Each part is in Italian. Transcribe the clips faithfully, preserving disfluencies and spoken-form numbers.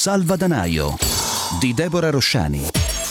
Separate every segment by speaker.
Speaker 1: Salvadanaio di Deborah Rosciani.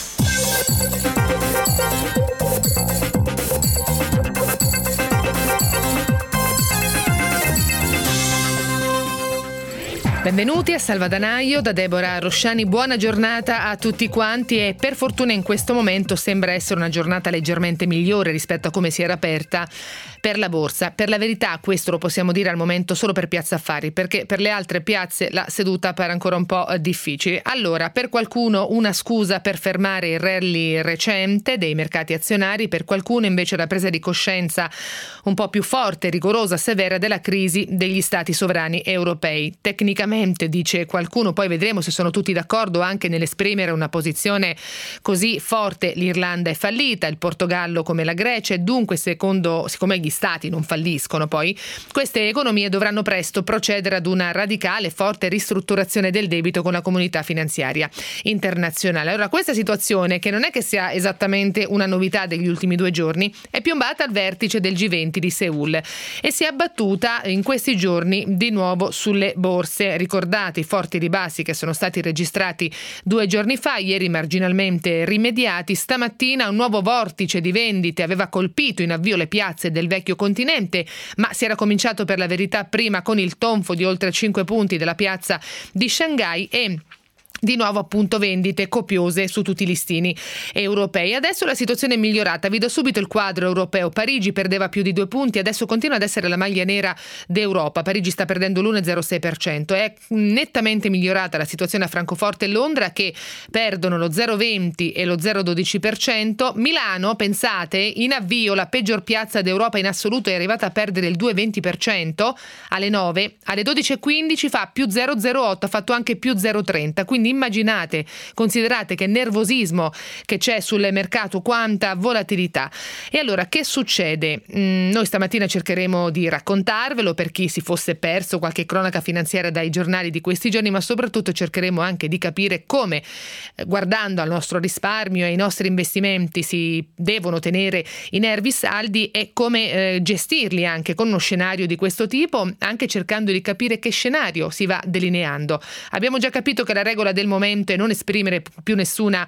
Speaker 2: Benvenuti a Salvadanaio da Deborah Rosciani, buona giornata a tutti quanti e per fortuna in questo momento sembra essere una giornata leggermente migliore rispetto a come si era aperta per la borsa. Per la verità questo lo possiamo dire al momento solo per Piazza Affari, perché per le altre piazze la seduta pare ancora un po' difficile. Allora, per qualcuno una scusa per fermare il rally recente dei mercati azionari, per qualcuno invece la presa di coscienza un po' più forte, rigorosa, severa della crisi degli stati sovrani europei. Tecnicamente, dice qualcuno, poi vedremo se sono tutti d'accordo anche nell'esprimere una posizione così forte, l'Irlanda è fallita, il Portogallo come la Grecia e dunque secondo, siccome gli stati non falliscono poi, queste economie dovranno presto procedere ad una radicale forte ristrutturazione del debito con la comunità finanziaria internazionale. Allora questa situazione, che non è che sia esattamente una novità degli ultimi due giorni, è piombata al vertice del G venti di Seul e si è abbattuta in questi giorni di nuovo sulle borse. Ricordate i forti ribassi che sono stati registrati due giorni fa, ieri marginalmente rimediati. Stamattina un nuovo vortice di vendite aveva colpito in avvio le piazze del vecchio continente, ma si era cominciato per la verità prima con il tonfo di oltre cinque punti della piazza di Shanghai e di nuovo appunto vendite copiose su tutti i listini europei. Adesso la situazione è migliorata, vi do subito il quadro europeo. Parigi perdeva più di due punti, adesso continua ad essere la maglia nera d'Europa. Parigi sta perdendo l'uno virgola zero sei per cento. È nettamente migliorata la situazione a Francoforte e Londra, che perdono lo zero virgola venti e lo zero virgola dodici per cento. Milano, pensate, in avvio la peggior piazza d'Europa in assoluto, è arrivata a perdere il due virgola venti per cento alle nove, alle dodici e quindici fa più zero virgola zero otto, ha fatto anche più zero virgola trenta, quindi immaginate, considerate che nervosismo che c'è sul mercato, quanta volatilità. E allora che succede? Mm, noi stamattina cercheremo di raccontarvelo per chi si fosse perso qualche cronaca finanziaria dai giornali di questi giorni, ma soprattutto cercheremo anche di capire come, guardando al nostro risparmio e ai nostri investimenti, si devono tenere i nervi saldi e come eh, gestirli anche con uno scenario di questo tipo, anche cercando di capire che scenario si va delineando. Abbiamo già capito che la regola del momento è non esprimere più nessuna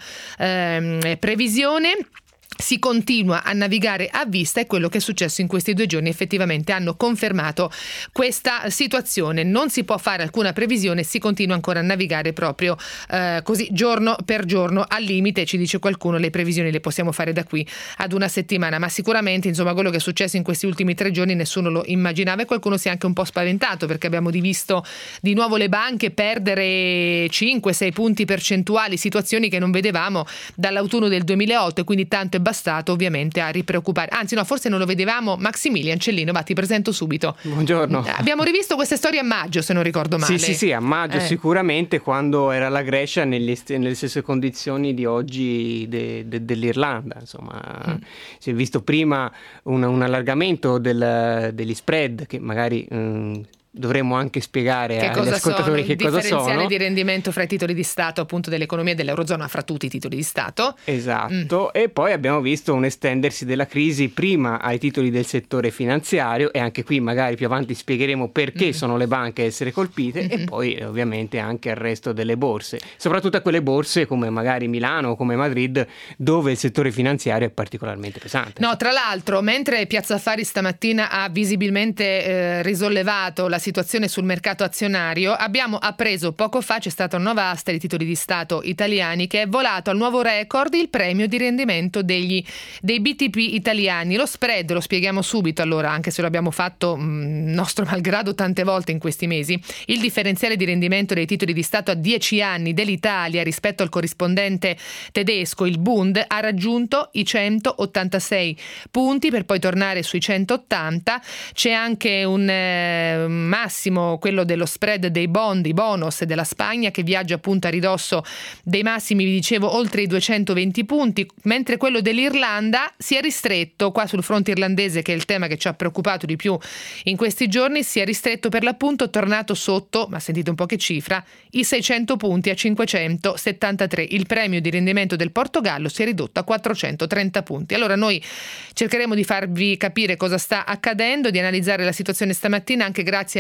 Speaker 2: ehm, previsione. Si continua a navigare a vista e quello che è successo in questi due giorni effettivamente hanno confermato questa situazione. Non si può fare alcuna previsione, si continua ancora a navigare proprio eh, così giorno per giorno. Al limite, ci dice qualcuno, le previsioni le possiamo fare da qui ad una settimana, ma sicuramente insomma quello che è successo in questi ultimi tre giorni nessuno lo immaginava e qualcuno si è anche un po' spaventato, perché abbiamo visto di nuovo le banche perdere cinque sei punti percentuali, situazioni che non vedevamo dall'autunno del duemilaotto, e quindi tanto è bastato ovviamente a ripreoccupare. Anzi no, forse non lo vedevamo. Maximilian Cellino, va, ti presento subito.
Speaker 3: Buongiorno.
Speaker 2: Abbiamo rivisto queste storie a maggio, se non ricordo male.
Speaker 3: Sì, sì, sì, a maggio eh. sicuramente, quando era la Grecia nelle, nelle stesse condizioni di oggi de, de, dell'Irlanda. Insomma, mm. si è visto prima un, un allargamento del, degli spread che magari... Um, dovremmo anche spiegare che agli ascoltatori
Speaker 2: sono,
Speaker 3: che cosa sono. Il
Speaker 2: differenziale di rendimento fra i titoli di Stato appunto dell'economia dell'Eurozona, fra tutti i titoli di Stato.
Speaker 3: Esatto, mm. e poi abbiamo visto un estendersi della crisi prima ai titoli del settore finanziario, e anche qui magari più avanti spiegheremo perché mm. sono le banche a essere colpite, mm-hmm. e poi ovviamente anche al resto delle borse, soprattutto a quelle borse come magari Milano o come Madrid, dove il settore finanziario è particolarmente pesante.
Speaker 2: No, tra l'altro, mentre Piazza Affari stamattina ha visibilmente eh, risollevato la situazione sul mercato azionario, abbiamo appreso poco fa, c'è stata una nuova asta di titoli di Stato italiani che è volato al nuovo record il premio di rendimento degli, dei B T P italiani. Lo spread lo spieghiamo subito, allora, anche se lo abbiamo fatto mh, nostro malgrado tante volte in questi mesi. Il differenziale di rendimento dei titoli di Stato a dieci anni dell'Italia rispetto al corrispondente tedesco, il Bund, ha raggiunto i centottantasei punti per poi tornare sui centottanta. C'è anche un eh, massimo, quello dello spread dei bond, i bonus della Spagna, che viaggia appunto a ridosso dei massimi, vi dicevo, oltre i duecentoventi punti, mentre quello dell'Irlanda si è ristretto, qua sul fronte irlandese, che è il tema che ci ha preoccupato di più in questi giorni, si è ristretto per l'appunto, tornato sotto, ma sentite un po' che cifra, i seicento punti a cinquecentosettantatré. Il premio di rendimento del Portogallo si è ridotto a quattrocentotrenta punti. Allora noi cercheremo di farvi capire cosa sta accadendo, di analizzare la situazione stamattina anche grazie a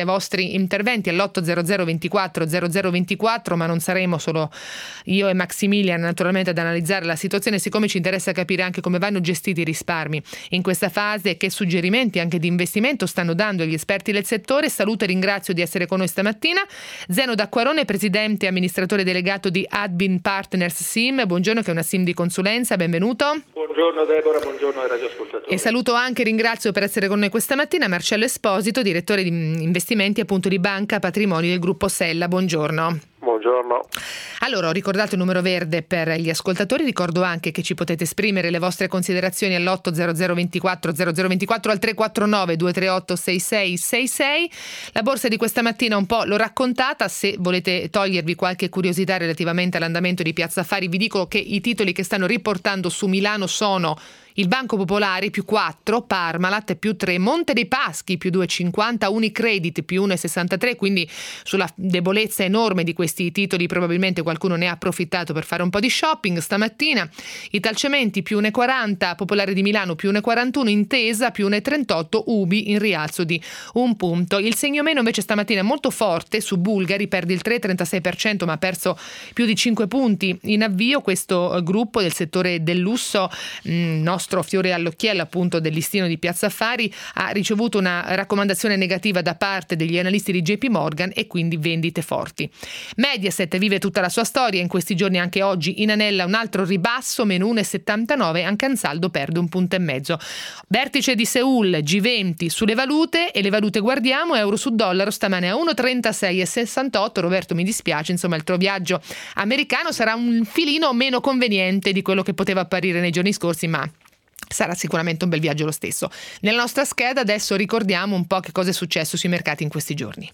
Speaker 2: ai vostri interventi all'otto zero zero ventiquattro zero zero ventiquattro, ma non saremo solo io e Maximilian naturalmente ad analizzare la situazione, siccome ci interessa capire anche come vanno gestiti i risparmi in questa fase e che suggerimenti anche di investimento stanno dando gli esperti del settore. Saluto e ringrazio di essere con noi stamattina Zeno D'Acquarone, presidente e amministratore delegato di Advin Partners SIM. Buongiorno, che è una SIM di consulenza, benvenuto.
Speaker 4: Buongiorno Deborah, buongiorno ai radioascoltatori.
Speaker 2: E saluto anche e ringrazio per essere con noi questa mattina Marcello Esposito, direttore di investimenti appunto di Banca Patrimoni del gruppo Sella. Buongiorno.
Speaker 4: Buongiorno.
Speaker 2: Allora, ho ricordato il numero verde per gli ascoltatori, ricordo anche che ci potete esprimere le vostre considerazioni all'otto zero zero ventiquattro zero zero ventiquattro, al tre quattro nove due tre otto sei sei sei sei. La borsa di questa mattina un po' l'ho raccontata, se volete togliervi qualche curiosità relativamente all'andamento di Piazza Affari vi dico che i titoli che stanno riportando su Milano sono il Banco Popolare più quattro, Parmalat più tre, Monte dei Paschi più due virgola cinquanta, Unicredit più uno virgola sessantatré, quindi sulla debolezza enorme di questi titoli probabilmente qualcuno ne ha approfittato per fare un po' di shopping stamattina. Italcementi più uno virgola quaranta, Popolare di Milano più uno virgola quarantuno, Intesa più uno virgola trentotto, Ubi in rialzo di un punto. Il segno meno invece stamattina è molto forte su Bulgari, perde il tre virgola trentasei per cento ma ha perso più di cinque punti in avvio. Questo gruppo del settore del lusso, mh, nostro fiore all'occhiello appunto del listino di Piazza Affari, ha ricevuto una raccomandazione negativa da parte degli analisti di J P Morgan e quindi vendite forti. Mediaset vive tutta la sua storia in questi giorni, anche oggi inanella un altro ribasso, meno uno virgola settantanove, anche Ansaldo perde un punto e mezzo. Vertice di Seul, G venti sulle valute, e le valute guardiamo, euro su dollaro stamane a uno virgola trentasei e sessantotto. Roberto, mi dispiace, insomma il tuo viaggio americano sarà un filino meno conveniente di quello che poteva apparire nei giorni scorsi, ma sarà sicuramente un bel viaggio lo stesso. Nella nostra scheda adesso ricordiamo un po' che cosa è successo sui mercati in questi giorni.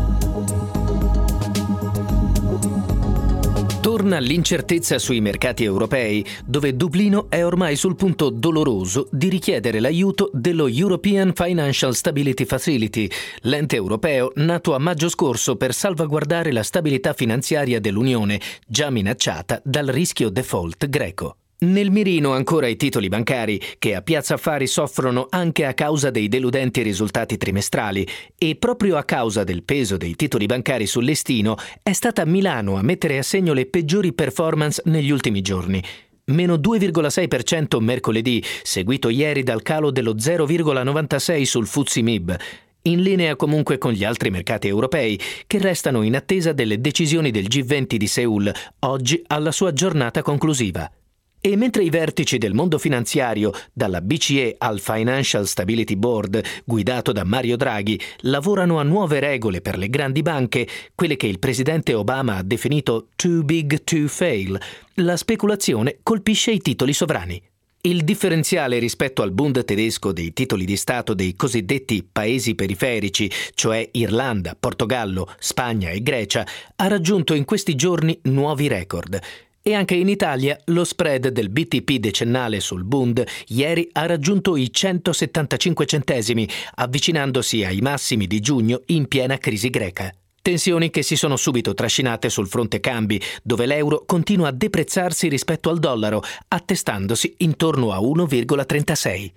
Speaker 5: Torna l'incertezza sui mercati europei, dove Dublino è ormai sul punto doloroso di richiedere l'aiuto dello European Financial Stability Facility, l'ente europeo nato a maggio scorso per salvaguardare la stabilità finanziaria dell'Unione, già minacciata dal rischio default greco. Nel mirino ancora i titoli bancari, che a Piazza Affari soffrono anche a causa dei deludenti risultati trimestrali, e proprio a causa del peso dei titoli bancari sul listino è stata Milano a mettere a segno le peggiori performance negli ultimi giorni. Meno due virgola sei per cento mercoledì, seguito ieri dal calo dello zero virgola novantasei sul F T S E M I B, in linea comunque con gli altri mercati europei, che restano in attesa delle decisioni del G venti di Seul, oggi alla sua giornata conclusiva. E mentre i vertici del mondo finanziario, dalla B C E al Financial Stability Board, guidato da Mario Draghi, lavorano a nuove regole per le grandi banche, quelle che il presidente Obama ha definito too big to fail, la speculazione colpisce i titoli sovrani. Il differenziale rispetto al Bund tedesco dei titoli di Stato dei cosiddetti paesi periferici, cioè Irlanda, Portogallo, Spagna e Grecia, ha raggiunto in questi giorni nuovi record. E anche in Italia lo spread del B T P decennale sul Bund ieri ha raggiunto i centosettantacinque centesimi, avvicinandosi ai massimi di giugno in piena crisi greca. Tensioni che si sono subito trascinate sul fronte cambi, dove l'euro continua a deprezzarsi rispetto al dollaro, attestandosi intorno a uno virgola trentasei.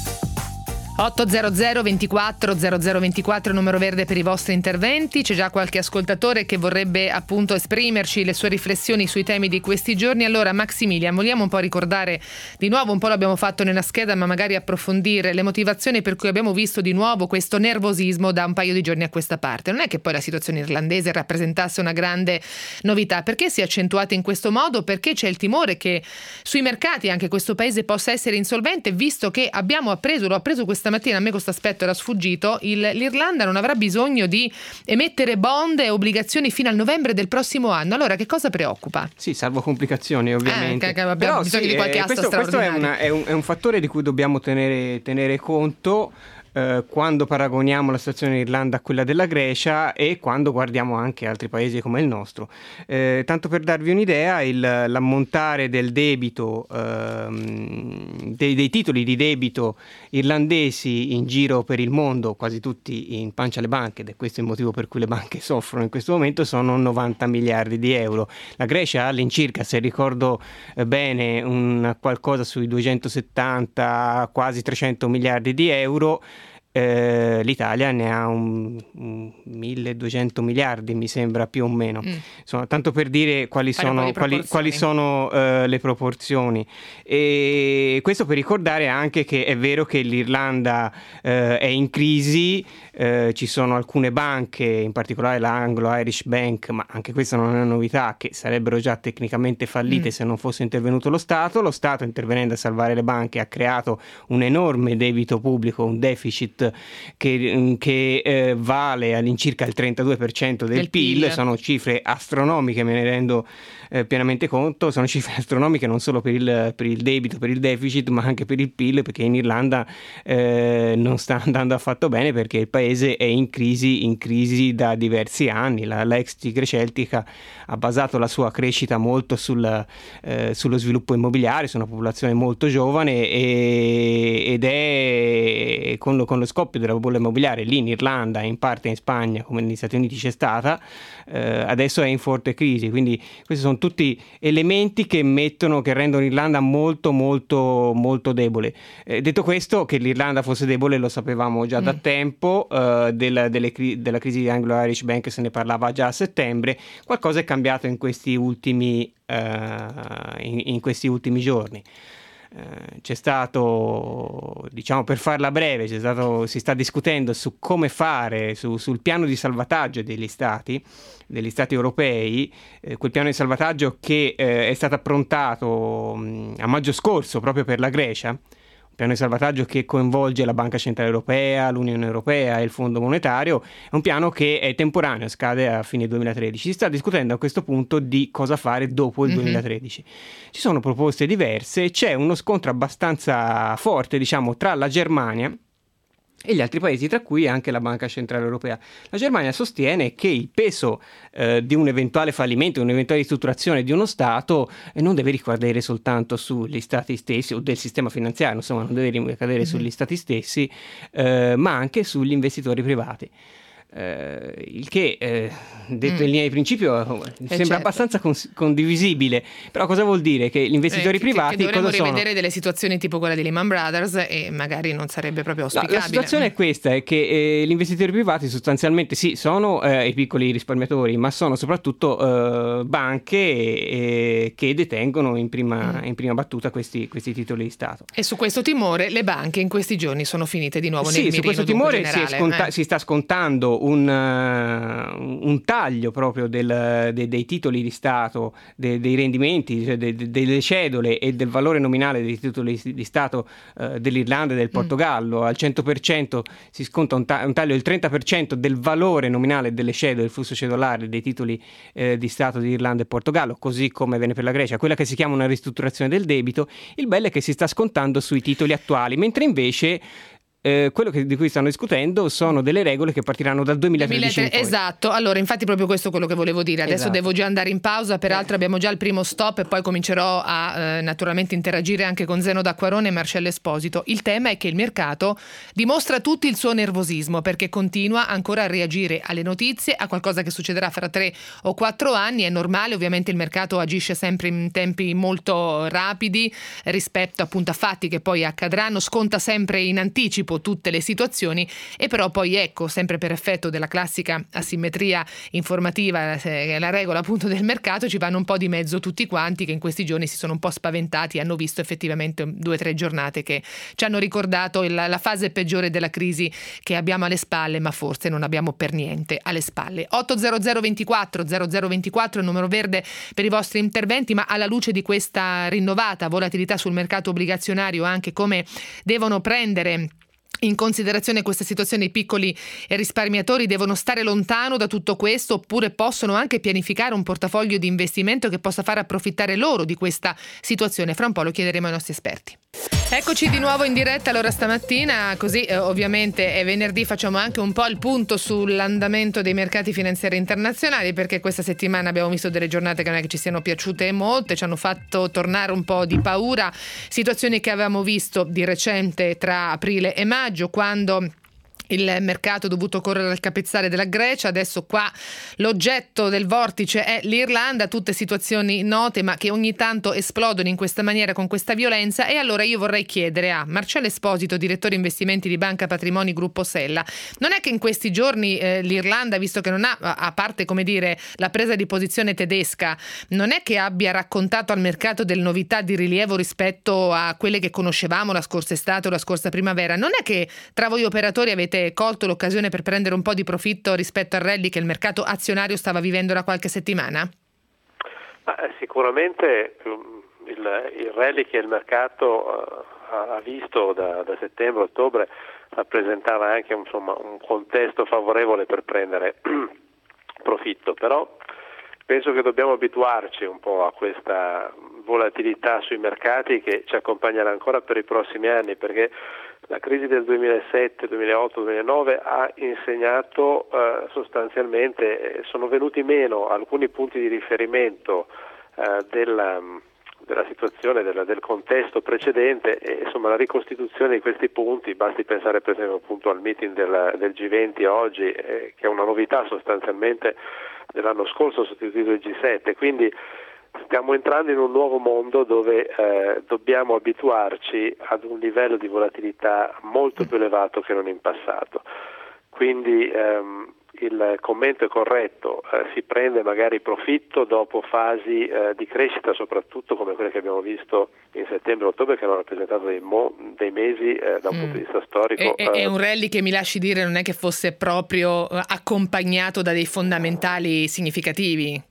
Speaker 2: otto zero zero ventiquattro zero zero ventiquattro numero verde per i vostri interventi. C'è già qualche ascoltatore che vorrebbe appunto esprimerci le sue riflessioni sui temi di questi giorni. Allora Maximilian, vogliamo un po' ricordare di nuovo, un po' l'abbiamo fatto nella scheda, ma magari approfondire le motivazioni per cui abbiamo visto di nuovo questo nervosismo da un paio di giorni a questa parte. Non è che poi la situazione irlandese rappresentasse una grande novità, perché si è accentuata in questo modo? Perché c'è il timore che sui mercati anche questo paese possa essere insolvente, visto che abbiamo appreso, l'ho appreso questa Stamattina a me questo aspetto era sfugito. Il, l'Irlanda non avrà bisogno di emettere bond e obbligazioni fino al novembre del prossimo anno. Allora che cosa preoccupa?
Speaker 3: Sì, salvo complicazioni ovviamente.
Speaker 2: Eh, che abbiamo Però, bisogno sì, di qualche asta
Speaker 3: questo, questo è, una, è, un, è un fattore di cui dobbiamo tenere, tenere conto eh, quando paragoniamo la situazione in Irlanda a quella della Grecia e quando guardiamo anche altri paesi come il nostro. Eh, tanto per darvi un'idea, il, l'ammontare del debito, ehm, dei, dei titoli di debito irlandesi in giro per il mondo, quasi tutti in pancia alle banche, ed è questo il motivo per cui le banche soffrono in questo momento, sono novanta miliardi di euro. La Grecia ha all'incirca, se ricordo bene, un qualcosa sui duecentosettanta, quasi trecento miliardi di euro. eh, l'Italia ne ha un, un milleduecento miliardi, mi sembra, più o meno. Mm. Insomma, tanto per dire quali
Speaker 2: Fare
Speaker 3: sono, quali, quali sono uh, le proporzioni. E questo per ricordare anche che è vero che l'Irlanda uh, è in crisi, uh, ci sono alcune banche, in particolare l'Anglo-Irish Bank, ma anche questa non è una novità, che sarebbero già tecnicamente fallite mm. se non fosse intervenuto lo Stato. Lo Stato, intervenendo a salvare le banche, ha creato un enorme debito pubblico, un deficit che, che eh, vale all'incirca il trentadue per cento del, del P I L. P I L. Sono cifre astronomiche, me ne rendo eh, pienamente conto. Sono cifre astronomiche non solo per il, per il debito, per il deficit, ma anche per il P I L, perché in Irlanda eh, non sta andando affatto bene, perché il paese è in crisi, in crisi da diversi anni. La, la ex Tigre Celtica ha basato la sua crescita molto sul, eh, sullo sviluppo immobiliare, su una popolazione molto giovane, e, ed è con lo, con lo scoppio della bolla immobiliare lì in Irlanda e in parte in Spagna, come negli Stati Uniti c'è stata, eh, adesso è in forte crisi. Quindi questi sono tutti elementi che mettono, che rendono l'Irlanda molto molto molto debole. Eh, detto questo, che l'Irlanda fosse debole lo sapevamo già mm. da tempo, eh, del, delle, della crisi di Anglo-Irish Bank se ne parlava già a settembre. Qualcosa è cambiato in questi ultimi, eh, in, in questi ultimi giorni. C'è stato, diciamo per farla breve, c'è stato, si sta discutendo su come fare, su, sul piano di salvataggio degli stati, degli stati europei, eh, quel piano di salvataggio che eh, è stato approntato mh, a maggio scorso proprio per la Grecia. Piano di salvataggio che coinvolge la Banca Centrale Europea, l'Unione Europea e il Fondo Monetario. È un piano che è temporaneo, scade a fine duemilatredici. Si sta discutendo a questo punto di cosa fare dopo il mm-hmm. duemilatredici. Ci sono proposte diverse, c'è uno scontro abbastanza forte, diciamo, tra la Germania e gli altri paesi, tra cui anche la Banca Centrale Europea. La Germania sostiene che il peso eh, di un eventuale fallimento, un'eventuale ristrutturazione di uno Stato eh, non deve ricadere soltanto sugli Stati stessi, o del sistema finanziario, insomma non deve ricadere mm-hmm. sugli Stati stessi, eh, ma anche sugli investitori privati. Uh, il che, eh, detto mm. in linea di principio, eh, sembra certo. abbastanza cons- condivisibile, però cosa vuol dire? Che gli investitori eh, privati
Speaker 2: che, che dovremmo
Speaker 3: cosa sono?
Speaker 2: rivedere delle situazioni tipo quella di Lehman Brothers e magari non sarebbe proprio auspicabile.
Speaker 3: No, la situazione è questa, è che eh, gli investitori privati sostanzialmente sì, sono eh, i piccoli risparmiatori, ma sono soprattutto eh, banche eh, che detengono in prima, mm. in prima battuta questi, questi titoli di Stato.
Speaker 2: E su questo timore le banche in questi giorni sono finite di nuovo
Speaker 3: sì,
Speaker 2: nel mirino.
Speaker 3: Sì, su questo timore si, è sconta-
Speaker 2: eh.
Speaker 3: si sta scontando Un, uh, un taglio proprio del, de, dei titoli di Stato, de, dei rendimenti, cioè de, de, delle cedole e del valore nominale dei titoli di Stato uh, dell'Irlanda e del Portogallo. Mm. Al cento per cento si sconta un, ta- un taglio del trenta per cento del valore nominale delle cedole, del flusso cedolare dei titoli eh, di Stato di Irlanda e Portogallo, così come avviene per la Grecia, quella che si chiama una ristrutturazione del debito. Il bello è che si sta scontando sui titoli attuali, mentre invece Eh, quello che, di cui stanno discutendo sono delle regole che partiranno dal duemilatredici in poi.
Speaker 2: Esatto, allora infatti proprio questo è quello che volevo dire. Adesso
Speaker 3: esatto.
Speaker 2: devo già andare in pausa, peraltro eh. abbiamo già il primo stop e poi comincerò a eh, naturalmente interagire anche con Zeno D'Acquarone e Marcello Esposito. Il tema è che il mercato dimostra tutto il suo nervosismo, perché continua ancora a reagire alle notizie, a qualcosa che succederà fra tre o quattro anni. È normale, ovviamente il mercato agisce sempre in tempi molto rapidi rispetto appunto a fatti che poi accadranno, sconta sempre in anticipo tutte le situazioni, e però poi ecco, sempre per effetto della classica asimmetria informativa, eh, la regola appunto del mercato, ci vanno un po' di mezzo tutti quanti, che in questi giorni si sono un po' spaventati e hanno visto effettivamente due o tre giornate che ci hanno ricordato il, la fase peggiore della crisi che abbiamo alle spalle, ma forse non abbiamo per niente alle spalle. otto zero zero ventiquattro zero zero ventiquattro il numero verde per i vostri interventi, ma alla luce di questa rinnovata volatilità sul mercato obbligazionario, anche come devono prendere in considerazione questa situazione i piccoli risparmiatori? Devono stare lontano da tutto questo, oppure possono anche pianificare un portafoglio di investimento che possa far approfittare loro di questa situazione? Fra un po' lo chiederemo ai nostri esperti. Eccoci di nuovo in diretta allora stamattina, così eh, ovviamente è venerdì, facciamo anche un po' il punto sull'andamento dei mercati finanziari internazionali, perché questa settimana abbiamo visto delle giornate che non è che ci siano piaciute molte, ci hanno fatto tornare un po' di paura, situazioni che avevamo visto di recente tra aprile e maggio, quando il mercato ha dovuto correre al capezzale della Grecia, adesso qua l'oggetto del vortice è l'Irlanda, tutte situazioni note ma che ogni tanto esplodono in questa maniera, con questa violenza. E allora io vorrei chiedere a Marcello Esposito, direttore investimenti di Banca Patrimoni Gruppo Sella, non è che in questi giorni eh, l'Irlanda, visto che non ha, a parte come dire la presa di posizione tedesca, non è che abbia raccontato al mercato delle novità di rilievo rispetto a quelle che conoscevamo la scorsa estate o la scorsa primavera? Non è che tra voi operatori avete colto l'occasione per prendere un po' di profitto rispetto al rally che il mercato azionario stava vivendo da qualche settimana?
Speaker 4: Ma sicuramente il, il rally che il mercato ha visto da, da settembre a ottobre rappresentava anche insomma, un contesto favorevole per prendere profitto, però penso che dobbiamo abituarci un po' a questa volatilità sui mercati che ci accompagnerà ancora per i prossimi anni, perché la crisi del duemilasette, duemilaotto, duemilanove ha insegnato eh, sostanzialmente, eh, sono venuti meno alcuni punti di riferimento eh, della, della situazione, della, del contesto precedente e insomma la ricostituzione di questi punti, basti pensare per esempio appunto al meeting del, del G venti oggi, eh, che è una novità sostanzialmente dell'anno scorso, ha sostituito il G sette, quindi stiamo entrando in un nuovo mondo dove eh, dobbiamo abituarci ad un livello di volatilità molto più elevato che non in passato. Quindi ehm, il commento è corretto, eh, si prende magari profitto dopo fasi eh, di crescita, soprattutto come quelle che abbiamo visto in settembre e ottobre, che hanno rappresentato dei, mo- dei mesi eh, da un mm. punto di vista storico.
Speaker 2: È, è un rally che, mi lasci dire, non è che fosse proprio accompagnato da dei fondamentali significativi.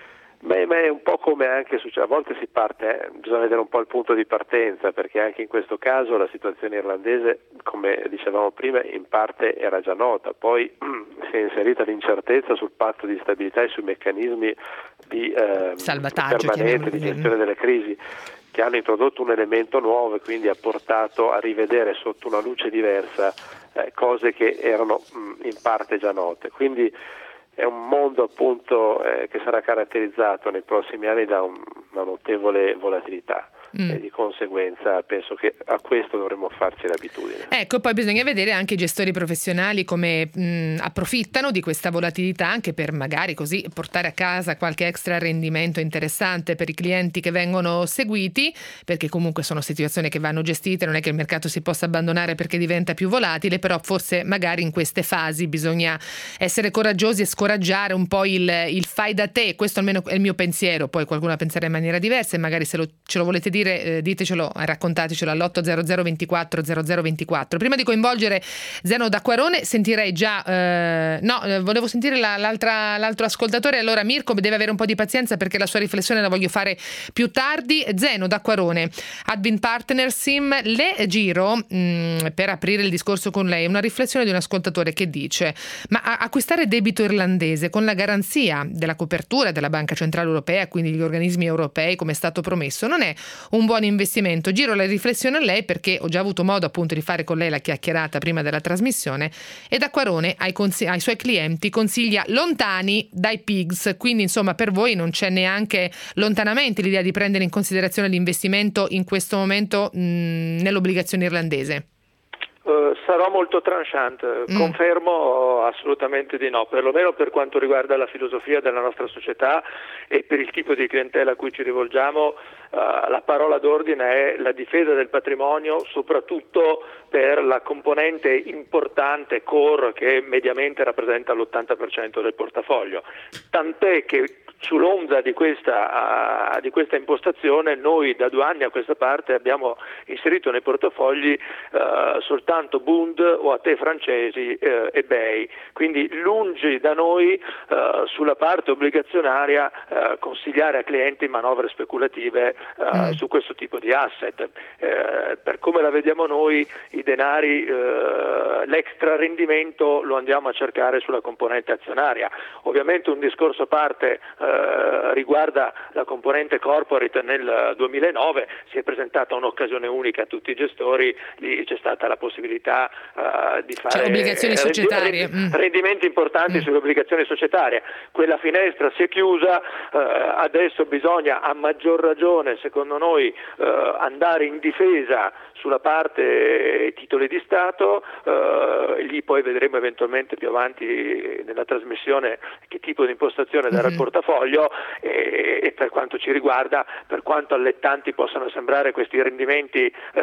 Speaker 4: Beh, ma è un po' come anche succede, a volte si parte, eh, bisogna vedere un po' il punto di partenza, perché anche in questo caso la situazione irlandese, come dicevamo prima, in parte era già nota, poi si è inserita l'incertezza sul patto di stabilità e sui meccanismi di eh,
Speaker 2: salvataggio
Speaker 4: permanente di gestione delle crisi, che hanno introdotto un elemento nuovo e quindi ha portato a rivedere sotto una luce diversa eh, cose che erano mh, in parte già note. Quindi è un mondo appunto eh, che sarà caratterizzato nei prossimi anni da un, una notevole volatilità. Mm. E di conseguenza penso che a questo dovremmo farci l'abitudine.
Speaker 2: Ecco, poi bisogna vedere anche i gestori professionali come mh, approfittano di questa volatilità anche per magari così portare a casa qualche extra rendimento interessante per i clienti che vengono seguiti, perché comunque sono situazioni che vanno gestite, non è che il mercato si possa abbandonare perché diventa più volatile, però forse magari in queste fasi bisogna essere coraggiosi e scoraggiare un po' il, il fai da te. Questo almeno è il mio pensiero, poi qualcuno la penserà in maniera diversa e magari se lo, ce lo volete dire Eh, ditecelo, raccontatecelo all'otto zero zero ventiquattro zero zero ventiquattro. Prima di coinvolgere Zeno d'Acquarone sentirei già eh, no, eh, volevo sentire la, l'altra, l'altro ascoltatore. Allora Mirko deve avere un po' di pazienza perché la sua riflessione la voglio fare più tardi. Zeno d'Acquarone, Advin Partners Sim, le giro mh, per aprire il discorso con lei una riflessione di un ascoltatore che dice: ma acquistare debito irlandese con la garanzia della copertura della Banca Centrale Europea, quindi gli organismi europei come è stato promesso, non è un buon investimento? Giro la riflessione a lei perché ho già avuto modo appunto di fare con lei la chiacchierata prima della trasmissione ed Acquarone ai, cons- ai suoi clienti consiglia lontani dai P I G S, quindi insomma per voi non c'è neanche lontanamente l'idea di prendere in considerazione l'investimento in questo momento mh, nell'obbligazione irlandese?
Speaker 6: Uh, sarò molto tranchant, mm. confermo assolutamente di no, perlomeno per quanto riguarda la filosofia della nostra società e per il tipo di clientela a cui ci rivolgiamo. Uh, la parola d'ordine è la difesa del patrimonio, soprattutto per la componente importante core che mediamente rappresenta l'ottanta per cento del portafoglio, tant'è che sull'onda di questa, uh, di questa impostazione noi da due anni a questa parte abbiamo inserito nei portafogli uh, soltanto Bund o a te francesi uh, e B E I, quindi lungi da noi uh, sulla parte obbligazionaria uh, consigliare a clienti manovre speculative uh, mm. su questo tipo di asset. Uh, per come la vediamo noi i denari, uh, l'extra rendimento lo andiamo a cercare sulla componente azionaria. Ovviamente un discorso a parte uh, riguarda la componente corporate. Nel duemilanove si è presentata un'occasione unica a tutti i gestori, lì c'è stata la possibilità uh, di fare
Speaker 2: cioè, obbligazioni societarie.
Speaker 6: Rendi- rendimenti importanti mm. sulle obbligazioni societarie. Quella finestra si è chiusa, uh, adesso bisogna a maggior ragione secondo noi uh, andare in difesa sulla parte titoli di Stato, eh, lì poi vedremo eventualmente più avanti nella trasmissione che tipo di impostazione darà mm-hmm. il portafoglio e, e per quanto ci riguarda, per quanto allettanti possano sembrare questi rendimenti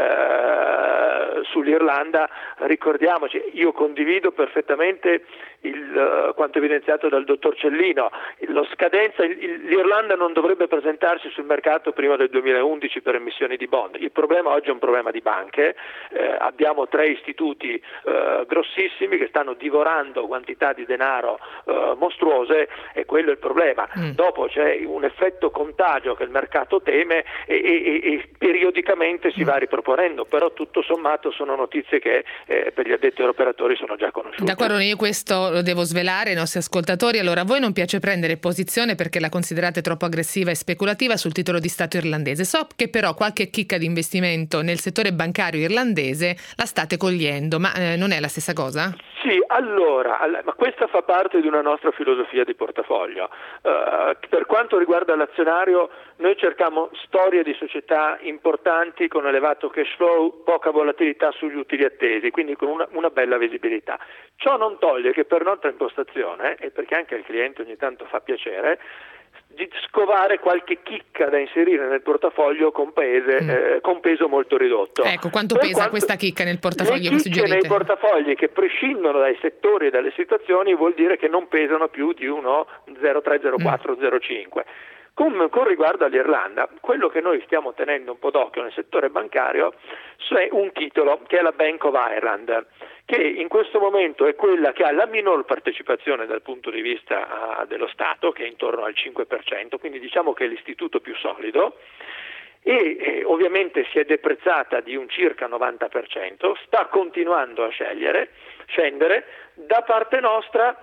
Speaker 6: eh, sull'Irlanda, ricordiamoci, io condivido perfettamente il, uh, quanto evidenziato dal dottor Cellino, lo scadenza, il, l'Irlanda non dovrebbe presentarsi sul mercato prima del duemilaundici per emissioni di bond. Il problema oggi è un problema di banche, eh, abbiamo tre istituti eh, grossissimi che stanno divorando quantità di denaro eh, mostruose e quello è il problema. Mm. Dopo c'è un effetto contagio che il mercato teme e, e, e periodicamente si mm. va riproponendo, però tutto sommato sono notizie che eh, per gli addetti ai operatori sono già conosciute.
Speaker 2: D'accordo, io questo lo devo svelare ai nostri ascoltatori. Allora, a voi non piace prendere posizione perché la considerate troppo aggressiva e speculativa sul titolo di Stato irlandese. So che però qualche chicca di investimento nel settore bancario irlandese la state cogliendo, ma eh, non è la stessa cosa?
Speaker 6: Sì, allora, ma questa fa parte di una nostra filosofia di portafoglio. Uh, per quanto riguarda l'azionario, noi cerchiamo storie di società importanti con elevato cash flow, poca volatilità sugli utili attesi, quindi con una, una bella visibilità. Ciò non toglie che per nostra impostazione, e perché anche al cliente ogni tanto fa piacere, di scovare qualche chicca da inserire nel portafoglio con, paese, mm. eh, con peso molto ridotto.
Speaker 2: Ecco, quanto
Speaker 6: per
Speaker 2: pesa
Speaker 6: quanto,
Speaker 2: questa chicca nel portafoglio
Speaker 6: le
Speaker 2: che
Speaker 6: chicche
Speaker 2: suggerite?
Speaker 6: nei portafogli che prescindono dai settori e dalle situazioni vuol dire che non pesano più di uno zero virgola tre, zero virgola quattro, zero virgola cinque. Con, con riguardo all'Irlanda, quello che noi stiamo tenendo un po' d'occhio nel settore bancario è un titolo che è la Bank of Ireland, che in questo momento è quella che ha la minor partecipazione dal punto di vista uh, dello Stato, che è intorno al cinque per cento, quindi diciamo che è l'istituto più solido, e eh, ovviamente si è deprezzata di un circa novanta per cento, sta continuando a scegliere, scendere. Da parte nostra,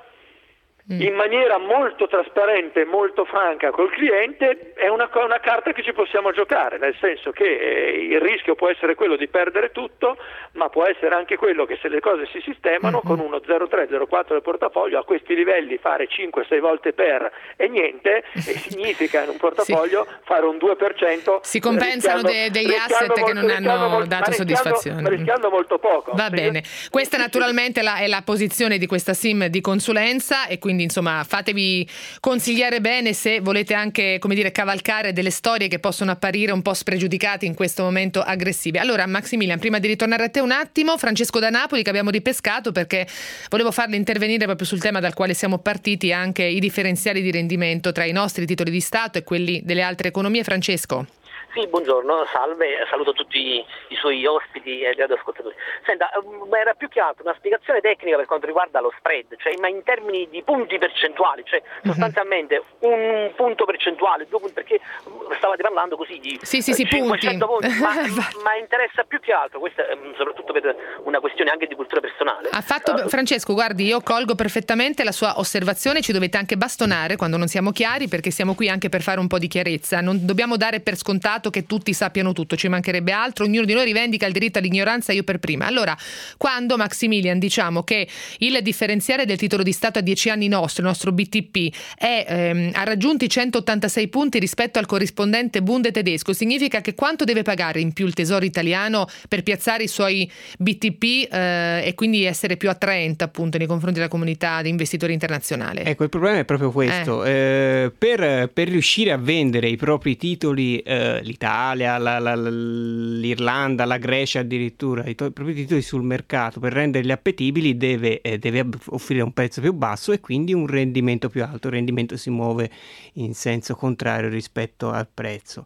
Speaker 6: in maniera molto trasparente e molto franca col cliente, è una, una carta che ci possiamo giocare, nel senso che eh, il rischio può essere quello di perdere tutto, ma può essere anche quello che se le cose si sistemano mm-hmm. con uno zero virgola tre, zero virgola quattro del portafoglio a questi livelli fare cinque sei volte per e niente e significa in un portafoglio sì. fare un due per cento.
Speaker 2: Si compensano de- degli asset molto, che non hanno molto, dato soddisfazione.
Speaker 6: Rischiando molto poco.
Speaker 2: Va sì. bene, questa naturalmente la, è la posizione di questa S I M di consulenza e quindi insomma fatevi consigliare bene se volete anche, come dire, cavalcare delle storie che possono apparire un po' spregiudicate in questo momento aggressive. Allora Maximilian, prima di ritornare a te un attimo, Francesco da Napoli che abbiamo ripescato perché volevo farle intervenire proprio sul tema dal quale siamo partiti, anche i differenziali di rendimento tra i nostri titoli di Stato e quelli delle altre economie. Francesco.
Speaker 7: Sì, buongiorno, salve, saluto tutti i suoi ospiti e gli ascoltatori. Senta, era più che altro una spiegazione tecnica per quanto riguarda lo spread, cioè ma in termini di punti percentuali, cioè sostanzialmente un punto percentuale, due punti, perché stavate parlando così di
Speaker 2: sì, sì, sì, punti,
Speaker 7: punti ma, ma interessa più che altro, questa soprattutto per una questione anche di cultura personale.
Speaker 2: Ha fatto uh, Francesco, guardi, io colgo perfettamente la sua osservazione, ci dovete anche bastonare quando non siamo chiari, perché siamo qui anche per fare un po' di chiarezza, non dobbiamo dare per scontato che tutti sappiano tutto, ci mancherebbe altro, ognuno di noi rivendica il diritto all'ignoranza, io per prima. Allora, quando Maximilian diciamo che il differenziale del titolo di Stato a dieci anni nostro, il nostro B T P, è, ehm, ha raggiunto i centottantasei punti rispetto al corrispondente Bund tedesco, significa che quanto deve pagare in più il Tesoro italiano per piazzare i suoi B T P eh, e quindi essere più attraente appunto nei confronti della comunità di investitori internazionale?
Speaker 3: Ecco, il problema è proprio questo. Eh. Eh, per, per riuscire a vendere i propri titoli eh, l'Italia, la, la, l'Irlanda, la Grecia addirittura, i, to- i propri titoli sul mercato, per renderli appetibili deve, eh, deve offrire un prezzo più basso e quindi un rendimento più alto. Il rendimento si muove in senso contrario rispetto al prezzo.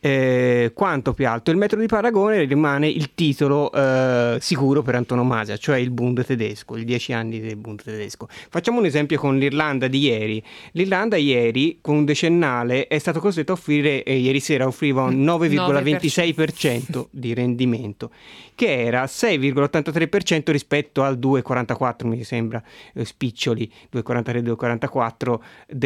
Speaker 3: Eh, quanto più alto il metodo di paragone rimane il titolo eh, sicuro per antonomasia, cioè il Bund tedesco, il dieci anni del Bund tedesco. Facciamo un esempio con l'Irlanda di ieri. L'Irlanda ieri con un decennale è stato costretto a offrire, eh, ieri sera offriva un nove virgola ventisei per cento di rendimento, che era sei virgola ottantatré per cento rispetto al due virgola quarantaquattro, mi sembra, eh, spiccioli, due virgola quarantatré due virgola quarantaquattro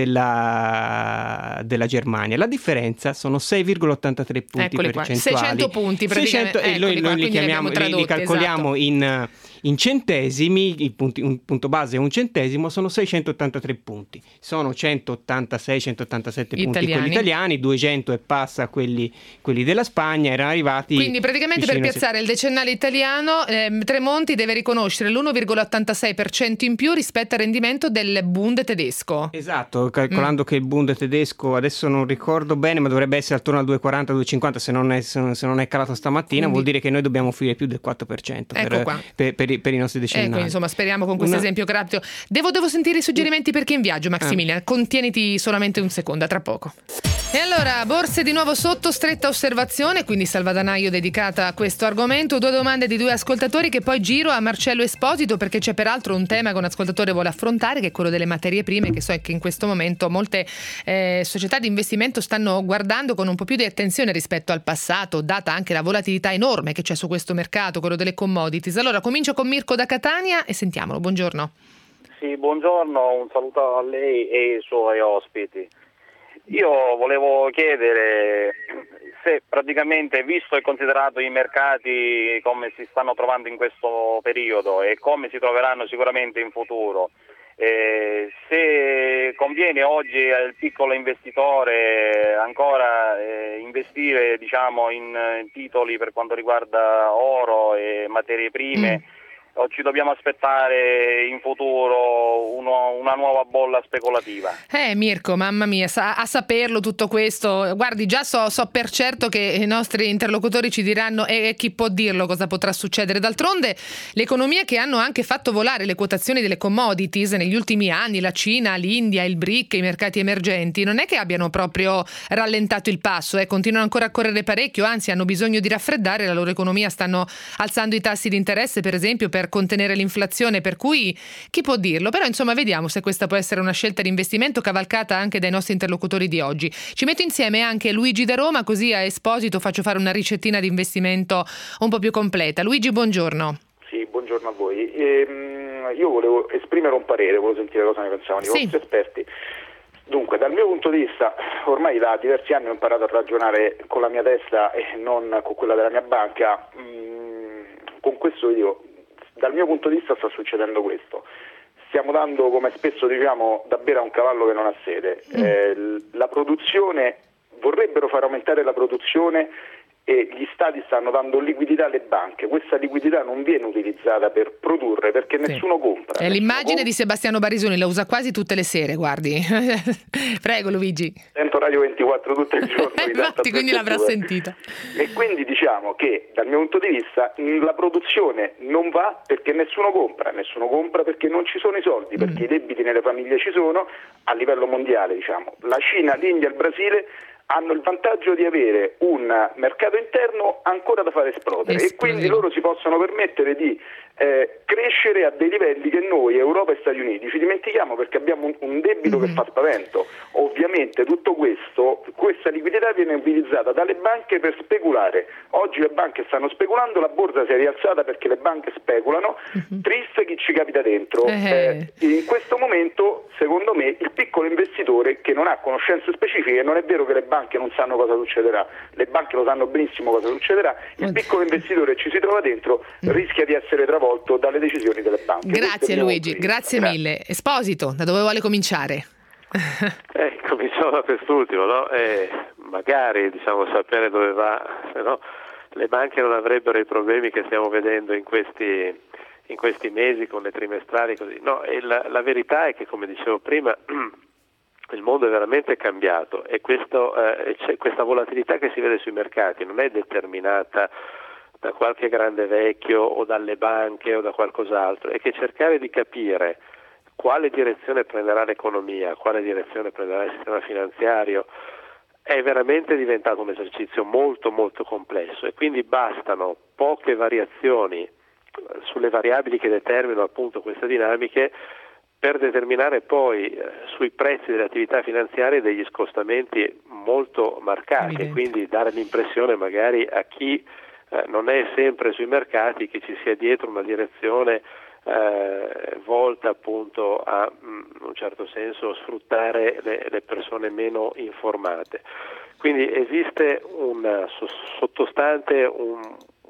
Speaker 3: della, della Germania. La differenza sono sei virgola ottantatré punti
Speaker 2: Eccoli
Speaker 3: percentuali.
Speaker 2: Qua. seicento punti praticamente.
Speaker 3: seicento, e noi, noi li chiamiamo, li, li calcoliamo
Speaker 2: esatto.
Speaker 3: in, In centesimi, il punti, un punto base è un centesimo, sono seicentottantatré punti. Sono centottantasei centottantasette punti
Speaker 2: italiani.
Speaker 3: quelli italiani, duecento e passa quelli, quelli della Spagna, erano arrivati.
Speaker 2: Quindi praticamente per piazzare il decennale italiano, eh, Tremonti deve riconoscere l'uno virgola ottantasei per cento in più rispetto al rendimento del Bund tedesco.
Speaker 3: Esatto, calcolando mm. che il Bund tedesco, adesso non ricordo bene, ma dovrebbe essere attorno al due virgola quaranta due virgola cinquanta, se non è, se non è calato stamattina. Quindi vuol dire che noi dobbiamo offrire più del quattro per cento per,
Speaker 2: ecco
Speaker 3: per, per, i, per i nostri decennali.
Speaker 2: Ecco, insomma, speriamo con questo Una... esempio grafico. Devo, devo sentire i suggerimenti perché in viaggio, Maximilian. Ah. Contieniti solamente un secondo, tra poco. E allora, borse di nuovo sotto stretta osservazione, quindi salvadanaio dedicata a questo argomento. Due domande di due ascoltatori che poi giro a Marcello Esposito, perché c'è peraltro un tema che un ascoltatore vuole affrontare, che è quello delle materie prime, che so che in questo momento molte eh, società di investimento stanno guardando con un po' più di attenzione rispetto al passato, data anche la volatilità enorme che c'è su questo mercato, quello delle commodities. Allora comincio con Mirko da Catania e sentiamolo. Buongiorno.
Speaker 8: Sì, buongiorno, un saluto a lei e ai suoi ospiti. Io volevo chiedere se praticamente, visto e considerato i mercati come si stanno trovando in questo periodo e come si troveranno sicuramente in futuro, eh, se conviene oggi al piccolo investitore ancora eh, investire, diciamo, in eh, titoli per quanto riguarda oro e materie prime, mm. o ci dobbiamo aspettare in futuro uno, una nuova bolla speculativa?
Speaker 2: Eh Mirko, mamma mia, sa, a saperlo tutto questo, guardi, già so, so per certo che i nostri interlocutori ci diranno e eh, chi può dirlo cosa potrà succedere. D'altronde le economie che hanno anche fatto volare le quotazioni delle commodities negli ultimi anni, la Cina, l'India, il B R I C, i mercati emergenti, non è che abbiano proprio rallentato il passo, eh, continuano ancora a correre parecchio, anzi hanno bisogno di raffreddare la loro economia, stanno alzando i tassi di interesse per esempio per contenere l'inflazione, per cui chi può dirlo? Però insomma vediamo se questa può essere una scelta di investimento cavalcata anche dai nostri interlocutori di oggi. Ci metto insieme anche Luigi da Roma, così a Esposito faccio fare una ricettina di investimento un po' più completa. Luigi, buongiorno.
Speaker 9: Sì, buongiorno a voi. Ehm, io volevo esprimere un parere, volevo sentire cosa ne pensavano i
Speaker 2: sì.
Speaker 9: vostri esperti. Dunque, dal mio punto di vista, ormai da diversi anni ho imparato a ragionare con la mia testa e non con quella della mia banca. Mm, con questo vi dico, dal mio punto di vista sta succedendo questo: stiamo dando, come spesso diciamo, da bere a un cavallo che non ha sede. Mm. Eh, la produzione, vorrebbero far aumentare la produzione e gli stati stanno dando liquidità alle banche. Questa liquidità non viene utilizzata per produrre perché sì. nessuno compra.
Speaker 2: È
Speaker 9: nessuno
Speaker 2: l'immagine
Speaker 9: compra.
Speaker 2: di Sebastiano Barisoni, la usa quasi tutte le sere, guardi. Prego Luigi.
Speaker 9: Sento Radio ventiquattro tutto il giorno.
Speaker 2: Infatti, quindi l'avrà sentita.
Speaker 9: E quindi diciamo che dal mio punto di vista la produzione non va perché nessuno compra, nessuno compra perché non ci sono i soldi, perché mm. i debiti nelle famiglie ci sono a livello mondiale, diciamo. La Cina, l'India, il Brasile hanno il vantaggio di avere un mercato interno ancora da far esplodere Esplosivo. E quindi loro si possono permettere di eh, crescere a dei livelli che noi, Europa e Stati Uniti, ci dimentichiamo perché abbiamo un, un debito mm-hmm. che fa spavento. Ovviamente tutto questo, questa liquidità viene utilizzata dalle banche per speculare. Oggi le banche stanno speculando, la borsa si è rialzata perché le banche speculano, mm-hmm. triste chi ci capita dentro. Eh. Eh, in questo momento, secondo me, il piccolo investitore che non ha conoscenze specifiche, non è vero che le banche non sanno cosa succederà, le banche lo sanno benissimo cosa succederà, il Oddio. piccolo investitore ci si trova dentro, mm. rischia di essere travolto dalle decisioni delle banche.
Speaker 2: Grazie Luigi, grazie, grazie mille. Esposito, da dove vuole cominciare?
Speaker 4: Eh, cominciamo da quest'ultimo, no? Eh, magari diciamo sapere dove va, se no le banche non avrebbero i problemi che stiamo vedendo in questi, in questi mesi con le trimestrali così. No, e la, la verità è che, come dicevo prima, il mondo è veramente cambiato e questo, eh, c'è questa volatilità che si vede sui mercati non è determinata da qualche grande vecchio o dalle banche o da qualcos'altro, è che cercare di capire quale direzione prenderà l'economia, quale direzione prenderà il sistema finanziario è veramente diventato un esercizio molto molto complesso e quindi bastano poche variazioni sulle variabili che determinano appunto queste dinamiche per determinare poi eh, sui prezzi delle attività finanziarie degli scostamenti molto marcati e quindi dare l'impressione magari a chi eh, non è sempre sui mercati che ci sia dietro una direzione eh, volta appunto a in un certo senso sfruttare le, le persone meno informate. Quindi esiste un sottostante un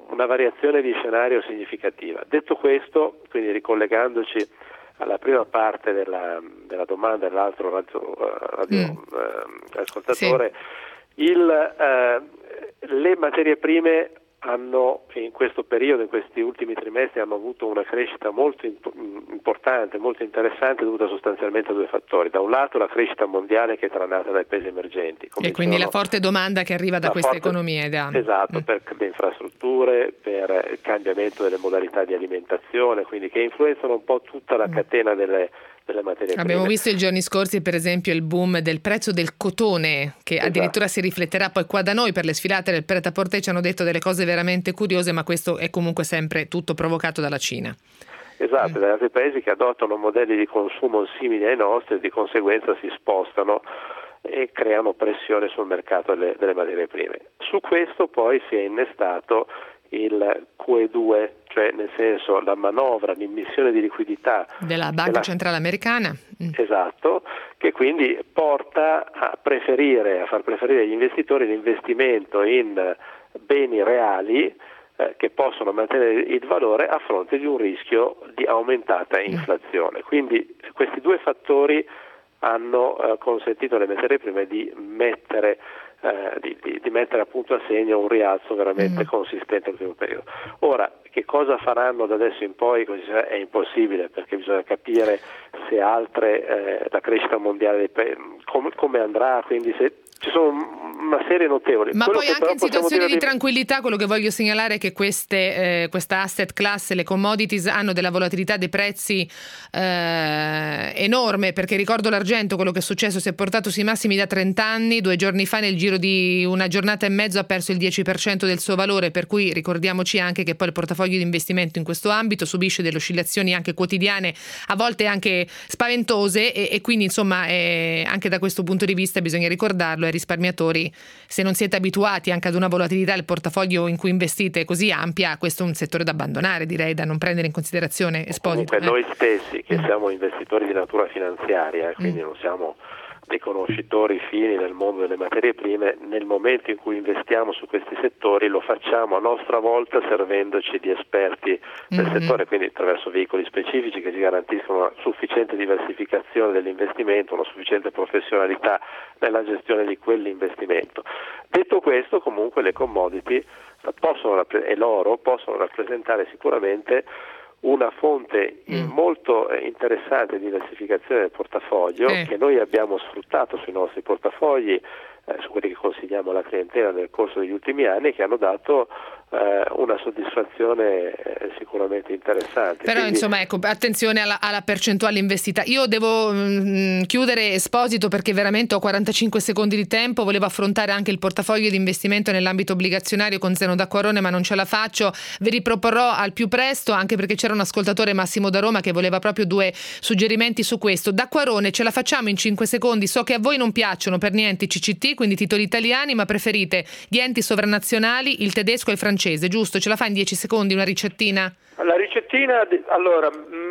Speaker 4: una variazione di scenario significativa. Detto questo, quindi ricollegandoci alla prima parte della, della domanda dell'altro radio, radio mm. eh, ascoltatore, sì. il, eh, le materie prime hanno in questo periodo, in questi ultimi trimestri, hanno avuto una crescita molto imp- importante, molto interessante, dovuta sostanzialmente a due fattori. Da un lato la crescita mondiale che è tranata dai paesi emergenti.
Speaker 2: E quindi la forte domanda che arriva da queste
Speaker 4: forte,
Speaker 2: economie. Da...
Speaker 4: Esatto,
Speaker 2: mm.
Speaker 4: per le infrastrutture, per il cambiamento delle modalità di alimentazione, quindi che influenzano un po' tutta la mm. catena delle delle materie prime.
Speaker 2: Abbiamo visto i giorni scorsi per esempio il boom del prezzo del cotone, che esatto. addirittura si rifletterà poi qua da noi per le sfilate del Pret-à-Porter. Ci hanno detto delle cose veramente curiose, ma questo è comunque sempre tutto provocato dalla Cina.
Speaker 4: Esatto, mm. dagli altri paesi che adottano modelli di consumo simili ai nostri e di conseguenza si spostano e creano pressione sul mercato delle, delle materie prime. Su questo poi si è innestato il Q E due, cioè nel senso la manovra, l'immissione di liquidità
Speaker 2: della Banca della... Centrale Americana. Mm.
Speaker 4: Esatto, che quindi porta a preferire, a far preferire agli investitori l'investimento in beni reali eh, che possono mantenere il valore a fronte di un rischio di aumentata inflazione. Mm. Quindi questi due fattori hanno eh, consentito alle materie prime di mettere Eh, di, di, di mettere appunto a segno un rialzo veramente mm. consistente nel primo periodo. Ora, che cosa faranno da adesso in poi è impossibile, perché bisogna capire se altre eh, la crescita mondiale dei pa- come, come andrà, quindi se ci sono una serie notevoli.
Speaker 2: Ma
Speaker 4: quello
Speaker 2: poi anche in situazioni di
Speaker 4: di...
Speaker 2: tranquillità, quello che voglio segnalare è che queste eh, questa asset class, le commodities, hanno della volatilità dei prezzi eh, enorme, perché ricordo l'argento, quello che è successo, si è portato sui massimi da trenta anni, due giorni fa nel giro di una giornata e mezzo ha perso il dieci per cento del suo valore, per cui ricordiamoci anche che poi il portafoglio di investimento in questo ambito subisce delle oscillazioni anche quotidiane, a volte anche spaventose, e, e quindi insomma eh, anche da questo punto di vista bisogna ricordarlo ai risparmiatori, se non siete abituati anche ad una volatilità del portafoglio in cui investite così ampia, questo è un settore da abbandonare, direi, da non prendere in considerazione. Esposito.
Speaker 4: Comunque
Speaker 2: eh.
Speaker 4: noi stessi che mm. siamo investitori di natura finanziaria, quindi mm. non siamo dei conoscitori fini nel mondo delle materie prime, nel momento in cui investiamo su questi settori lo facciamo a nostra volta servendoci di esperti del mm-hmm. settore, quindi attraverso veicoli specifici che ci garantiscono una sufficiente diversificazione dell'investimento, una sufficiente professionalità nella gestione di quell'investimento. Detto questo, comunque le commodity possono, e l'oro possono rappresentare sicuramente una fonte mm. molto interessante di diversificazione del portafoglio eh. che noi abbiamo sfruttato sui nostri portafogli, eh, su quelli che consigliamo alla clientela nel corso degli ultimi anni, e che hanno dato eh, una soddisfazione eh, sicuramente interessante.
Speaker 2: Però Quindi... insomma ecco, attenzione alla, alla percentuale investita. Io devo mh, chiudere, Esposito, perché veramente ho quarantacinque secondi di tempo. Volevo affrontare anche il portafoglio di investimento nell'ambito obbligazionario con Zeno d'Acquarone, ma non ce la faccio. Vi riproporrò al più presto, anche perché c'era un ascoltatore, Massimo da Roma, che voleva proprio due suggerimenti su questo. D'Acquarone, ce la facciamo in cinque secondi? So che a voi non piacciono per niente i C C T, quindi titoli italiani, ma preferite gli enti sovranazionali, il tedesco e il francese, giusto? Ce la fa in dieci secondi una ricettina?
Speaker 6: La ricettina, allora,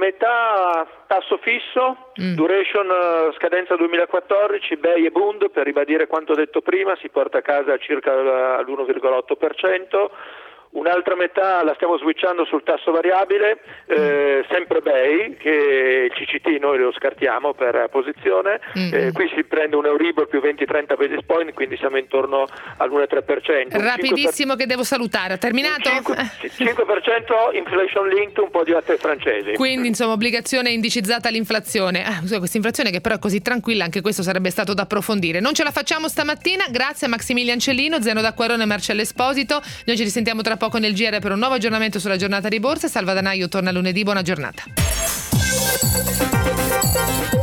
Speaker 6: metà tasso fisso, mm. duration scadenza duemilaquattordici, B E I e Bund, per ribadire quanto detto prima, si porta a casa circa l'uno virgola otto per cento. Un'altra metà la stiamo switchando sul tasso variabile, eh, sempre B E I, che il C C T noi lo scartiamo per posizione, mm-hmm. eh, qui si prende un Euribor più venti trenta basis point, quindi siamo intorno all'uno virgola tre per cento.
Speaker 2: Rapidissimo per... che devo salutare, ha terminato?
Speaker 6: cinque per cento inflation linked, un po' di latte francesi.
Speaker 2: Quindi insomma obbligazione indicizzata all'inflazione. Ah, questa inflazione che però è così tranquilla, anche questo sarebbe stato da approfondire. Non ce la facciamo stamattina, grazie a Maximilian Cellino, Zeno d'Acquarone e Marcello Esposito. Noi ci risentiamo tra poco nel G R per un nuovo aggiornamento sulla giornata di borsa. Salva Danaio torna lunedì, buona giornata.